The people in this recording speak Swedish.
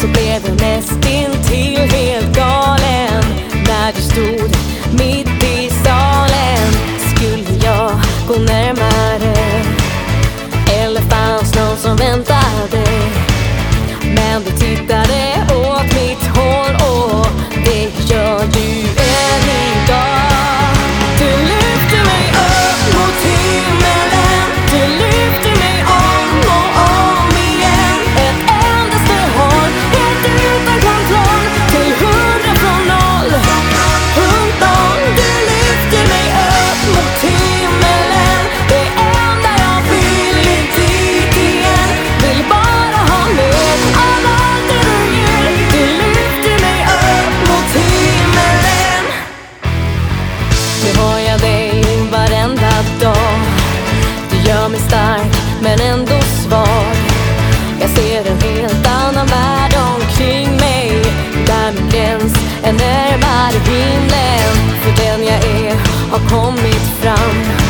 så blev jag nästintill helt galen när du stod mitt i salen. Skulle jag gå närmare eller fanns någon som väntade? Men du tittade åt mitt håll och det gör du än idag. Du lyfter mig upp mot himmelen, du lyfter mig om och om igen. Ett endaste håll, helt utan kontroll, till 100 från 0, punkt 0. Du lyfter mig upp mot himmelen, det enda jag vill är dit igen. Vill bara ha med av allt det du ger. Du lyfter mig upp mot himmelen. Nu har jag dig varenda dag. Du gör mig stark men ändå svag. Jag ser en helt annan värld omkring mig, där min gräns är närmare himlen. För den jag är har kommit fram.